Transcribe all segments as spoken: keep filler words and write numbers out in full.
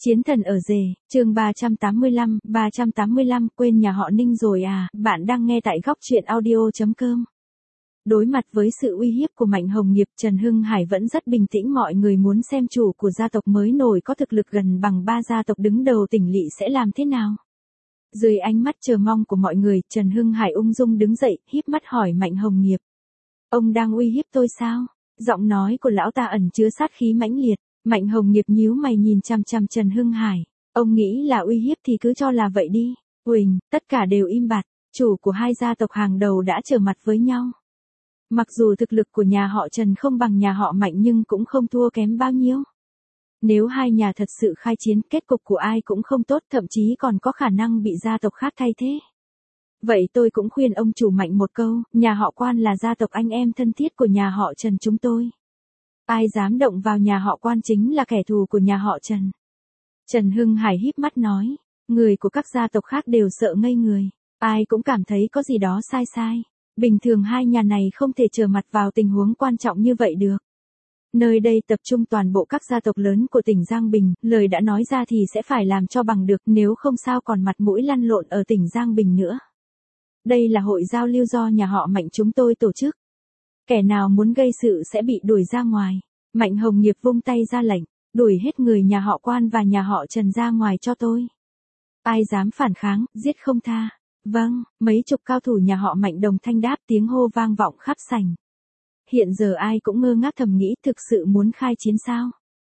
Chiến thần ở rể, chương ba trăm tám mươi lăm, ba trăm tám mươi lăm, quên nhà họ Ninh rồi à, bạn đang nghe tại góc truyện audio chấm com. Đối mặt với sự uy hiếp của Mạnh Hồng Nghiệp, Trần Hưng Hải vẫn rất bình tĩnh. Mọi người muốn xem chủ của gia tộc mới nổi có thực lực gần bằng ba gia tộc đứng đầu tỉnh lỵ sẽ làm thế nào. Dưới ánh mắt chờ mong của mọi người, Trần Hưng Hải ung dung đứng dậy, híp mắt hỏi Mạnh Hồng Nghiệp. Ông đang uy hiếp tôi sao? Giọng nói của lão ta ẩn chứa sát khí mãnh liệt. Mạnh Hồng Nghiệp nhíu mày nhìn chằm chằm Trần Hưng Hải. Ông nghĩ là uy hiếp thì cứ cho là vậy đi. Huỳnh, tất cả đều im bặt. Chủ của hai gia tộc hàng đầu đã trở mặt với nhau. Mặc dù thực lực của nhà họ Trần không bằng nhà họ Mạnh nhưng cũng không thua kém bao nhiêu. Nếu hai nhà thật sự khai chiến, kết cục của ai cũng không tốt, thậm chí còn có khả năng bị gia tộc khác thay thế. Vậy tôi cũng khuyên ông chủ Mạnh một câu, nhà họ Quan là gia tộc anh em thân thiết của nhà họ Trần chúng tôi. Ai dám động vào nhà họ Quan chính là kẻ thù của nhà họ Trần. Trần Hưng Hải híp mắt nói, người của các gia tộc khác đều sợ ngây người, ai cũng cảm thấy có gì đó sai sai. Bình thường hai nhà này không thể trở mặt vào tình huống quan trọng như vậy được. Nơi đây tập trung toàn bộ các gia tộc lớn của tỉnh Giang Bình, lời đã nói ra thì sẽ phải làm cho bằng được, nếu không sao còn mặt mũi lăn lộn ở tỉnh Giang Bình nữa. Đây là hội giao lưu do nhà họ Mạnh chúng tôi tổ chức. Kẻ nào muốn gây sự sẽ bị đuổi ra ngoài. Mạnh Hồng Nghiệp vung tay ra lệnh, đuổi hết người nhà họ Quan và nhà họ Trần ra ngoài cho tôi. Ai dám phản kháng, giết không tha. Vâng, mấy chục cao thủ nhà họ Mạnh đồng thanh đáp, tiếng hô vang vọng khắp sảnh. Hiện giờ ai cũng ngơ ngác thầm nghĩ thực sự muốn khai chiến sao?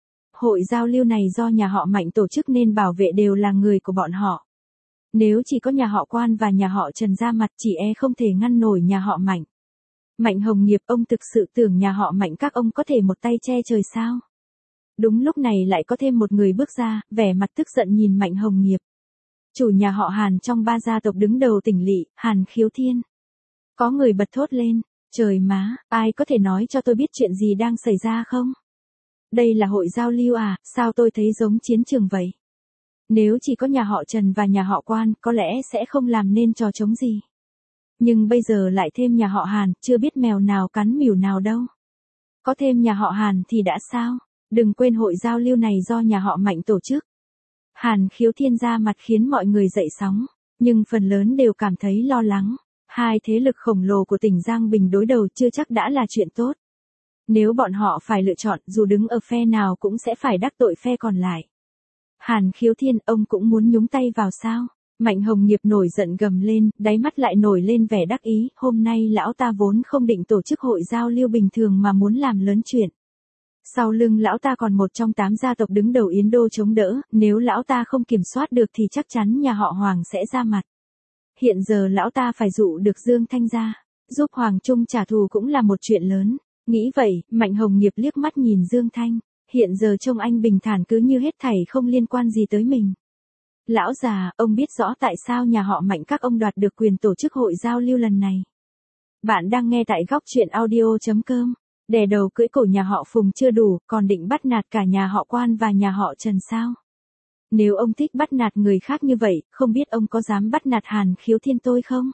Hội giao lưu này do nhà họ Mạnh tổ chức nên bảo vệ đều là người của bọn họ. Nếu chỉ có nhà họ Quan và nhà họ Trần ra mặt chỉ e không thể ngăn nổi nhà họ Mạnh. Mạnh Hồng Nghiệp, ông thực sự tưởng nhà họ Mạnh các ông có thể một tay che trời sao? Đúng lúc này lại có thêm một người bước ra, vẻ mặt tức giận nhìn Mạnh Hồng Nghiệp. Chủ nhà họ Hàn trong ba gia tộc đứng đầu tỉnh lỵ, Hàn Khiếu Thiên. Có người bật thốt lên, trời má, ai có thể nói cho tôi biết chuyện gì đang xảy ra không? Đây là hội giao lưu à, sao tôi thấy giống chiến trường vậy? Nếu chỉ có nhà họ Trần và nhà họ Quan, có lẽ sẽ không làm nên trò trống gì. Nhưng bây giờ lại thêm nhà họ Hàn, chưa biết mèo nào cắn mỉu nào đâu. Có thêm nhà họ Hàn thì đã sao? Đừng quên hội giao lưu này do nhà họ Mạnh tổ chức. Hàn Khiếu Thiên ra mặt khiến mọi người dậy sóng, nhưng phần lớn đều cảm thấy lo lắng. Hai thế lực khổng lồ của tỉnh Giang Bình đối đầu chưa chắc đã là chuyện tốt. Nếu bọn họ phải lựa chọn, dù đứng ở phe nào cũng sẽ phải đắc tội phe còn lại. Hàn Khiếu Thiên, ông cũng muốn nhúng tay vào sao? Mạnh Hồng Nghiệp nổi giận gầm lên, đáy mắt lại nổi lên vẻ đắc ý, hôm nay lão ta vốn không định tổ chức hội giao lưu bình thường mà muốn làm lớn chuyện. Sau lưng lão ta còn một trong tám gia tộc đứng đầu Yến Đô chống đỡ, nếu lão ta không kiểm soát được thì chắc chắn nhà họ Hoàng sẽ ra mặt. Hiện giờ lão ta phải dụ được Dương Thanh ra, giúp Hoàng Trung trả thù cũng là một chuyện lớn. Nghĩ vậy, Mạnh Hồng Nghiệp liếc mắt nhìn Dương Thanh, hiện giờ trông anh bình thản cứ như hết thảy không liên quan gì tới mình. Lão già, ông biết rõ tại sao nhà họ Mạnh các ông đoạt được quyền tổ chức hội giao lưu lần này. Bạn đang nghe tại góc truyện audio chấm com. Đè đầu cưỡi cổ nhà họ Phùng chưa đủ, còn định bắt nạt cả nhà họ Quan và nhà họ Trần sao? Nếu ông thích bắt nạt người khác như vậy, không biết ông có dám bắt nạt Hàn Khiếu Thiên tôi không?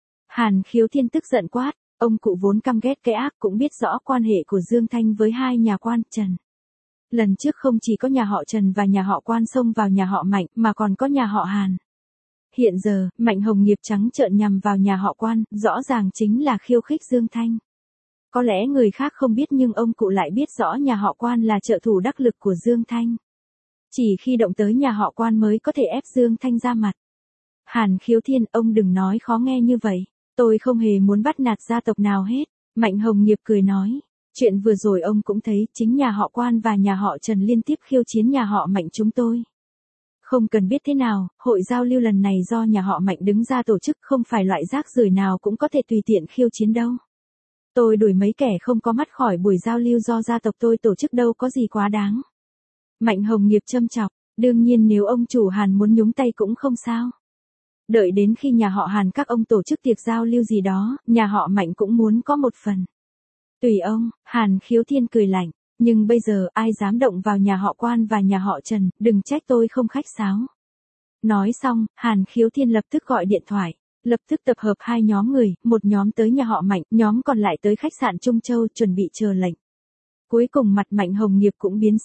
Hàn Khiếu Thiên tức giận quát, ông cụ vốn căm ghét cái ác cũng biết rõ quan hệ của Dương Thanh với hai nhà Quan, Trần. Lần trước không chỉ có nhà họ Trần và nhà họ Quan xông vào nhà họ Mạnh mà còn có nhà họ Hàn. Hiện giờ, Mạnh Hồng Nghiệp trắng trợn nhằm vào nhà họ Quan, rõ ràng chính là khiêu khích Dương Thanh. Có lẽ người khác không biết nhưng ông cụ lại biết rõ nhà họ Quan là trợ thủ đắc lực của Dương Thanh. Chỉ khi động tới nhà họ Quan mới có thể ép Dương Thanh ra mặt. Hàn Khiếu Thiên, ông đừng nói khó nghe như vậy, tôi không hề muốn bắt nạt gia tộc nào hết. Mạnh Hồng Nghiệp cười nói, chuyện vừa rồi ông cũng thấy, chính nhà họ Quan và nhà họ Trần liên tiếp khiêu chiến nhà họ Mạnh chúng tôi. Không cần biết thế nào, hội giao lưu lần này do nhà họ Mạnh đứng ra tổ chức, không phải loại rác rưởi nào cũng có thể tùy tiện khiêu chiến đâu. Tôi đuổi mấy kẻ không có mắt khỏi buổi giao lưu do gia tộc tôi tổ chức đâu có gì quá đáng. Mạnh Hồng Nghiệp châm chọc, đương nhiên nếu ông chủ Hàn muốn nhúng tay cũng không sao. Đợi đến khi nhà họ Hàn các ông tổ chức tiệc giao lưu gì đó, nhà họ Mạnh cũng muốn có một phần. Tùy ông, Hàn Khiếu Thiên cười lạnh, nhưng bây giờ ai dám động vào nhà họ Quan và nhà họ Trần, đừng trách tôi không khách sáo. Nói xong, Hàn Khiếu Thiên lập tức gọi điện thoại. Lập tức tập hợp hai nhóm người, một nhóm tới nhà họ Mạnh, nhóm còn lại tới khách sạn Trung Châu chuẩn bị chờ lệnh. Cuối cùng mặt Mạnh Hồng Nghiệp cũng biến sắc,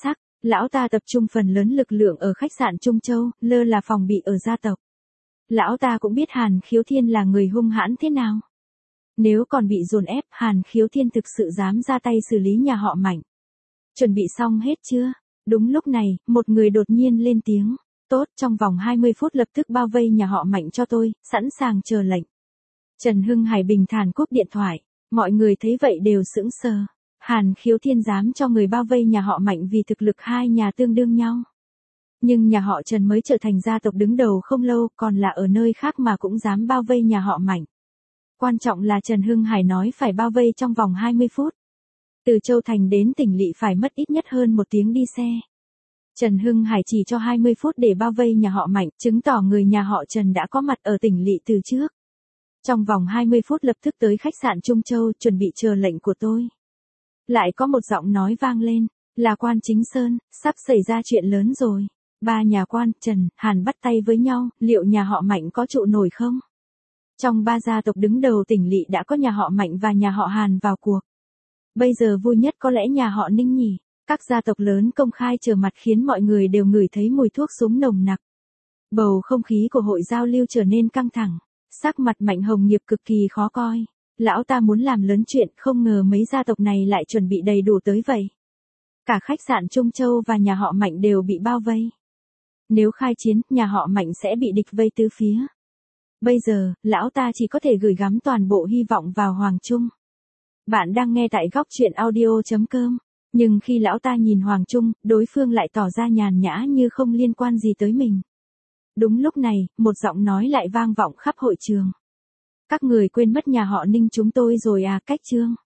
Lão ta tập trung phần lớn lực lượng ở khách sạn Trung Châu, lơ là phòng bị ở gia tộc. Lão ta cũng biết Hàn Khiếu Thiên là người hung hãn thế nào. Nếu còn bị dồn ép, Hàn Khiếu Thiên thực sự dám ra tay xử lý nhà họ Mạnh. Chuẩn bị xong hết chưa? Đúng lúc này, một người đột nhiên lên tiếng. Tốt, trong vòng hai mươi phút lập tức bao vây nhà họ Mạnh cho tôi, sẵn sàng chờ lệnh. Trần Hưng Hải bình thản cúp điện thoại. Mọi người thấy vậy đều sững sờ. Hàn Khiếu Thiên dám cho người bao vây nhà họ Mạnh vì thực lực hai nhà tương đương nhau. Nhưng nhà họ Trần mới trở thành gia tộc đứng đầu không lâu, còn là ở nơi khác mà cũng dám bao vây nhà họ Mạnh. Quan trọng là Trần Hưng Hải nói phải bao vây trong vòng hai mươi phút. Từ Châu Thành đến tỉnh Lỵ phải mất ít nhất hơn một tiếng đi xe. Trần Hưng Hải chỉ cho hai mươi phút để bao vây nhà họ Mạnh, chứng tỏ người nhà họ Trần đã có mặt ở tỉnh Lỵ từ trước. Trong vòng hai mươi phút lập tức tới khách sạn Trung Châu, chuẩn bị chờ lệnh của tôi. Lại có một giọng nói vang lên, là Quan Chính Sơn, sắp xảy ra chuyện lớn rồi. Ba nhà Quan, Trần, Hàn bắt tay với nhau, liệu nhà họ Mạnh có trụ nổi không? Trong ba gia tộc đứng đầu tỉnh Lỵ đã có nhà họ Mạnh và nhà họ Hàn vào cuộc. Bây giờ vui nhất có lẽ nhà họ Ninh nhỉ. Các gia tộc lớn công khai trở mặt khiến mọi người đều ngửi thấy mùi thuốc súng nồng nặc. Bầu không khí của hội giao lưu trở nên căng thẳng. Sắc mặt Mạnh Hồng Nghiệp cực kỳ khó coi. Lão ta muốn làm lớn chuyện, không ngờ mấy gia tộc này lại chuẩn bị đầy đủ tới vậy. Cả khách sạn Trung Châu và nhà họ Mạnh đều bị bao vây. Nếu khai chiến, nhà họ Mạnh sẽ bị địch vây tứ phía. Bây giờ, lão ta chỉ có thể gửi gắm toàn bộ hy vọng vào Hoàng Trung. Bạn đang nghe tại góc truyện audio chấm com. Nhưng khi lão ta nhìn Hoàng Trung, đối phương lại tỏ ra nhàn nhã như không liên quan gì tới mình. Đúng lúc này, một giọng nói lại vang vọng khắp hội trường. Các người quên mất nhà họ Ninh chúng tôi rồi à, Cách Trương.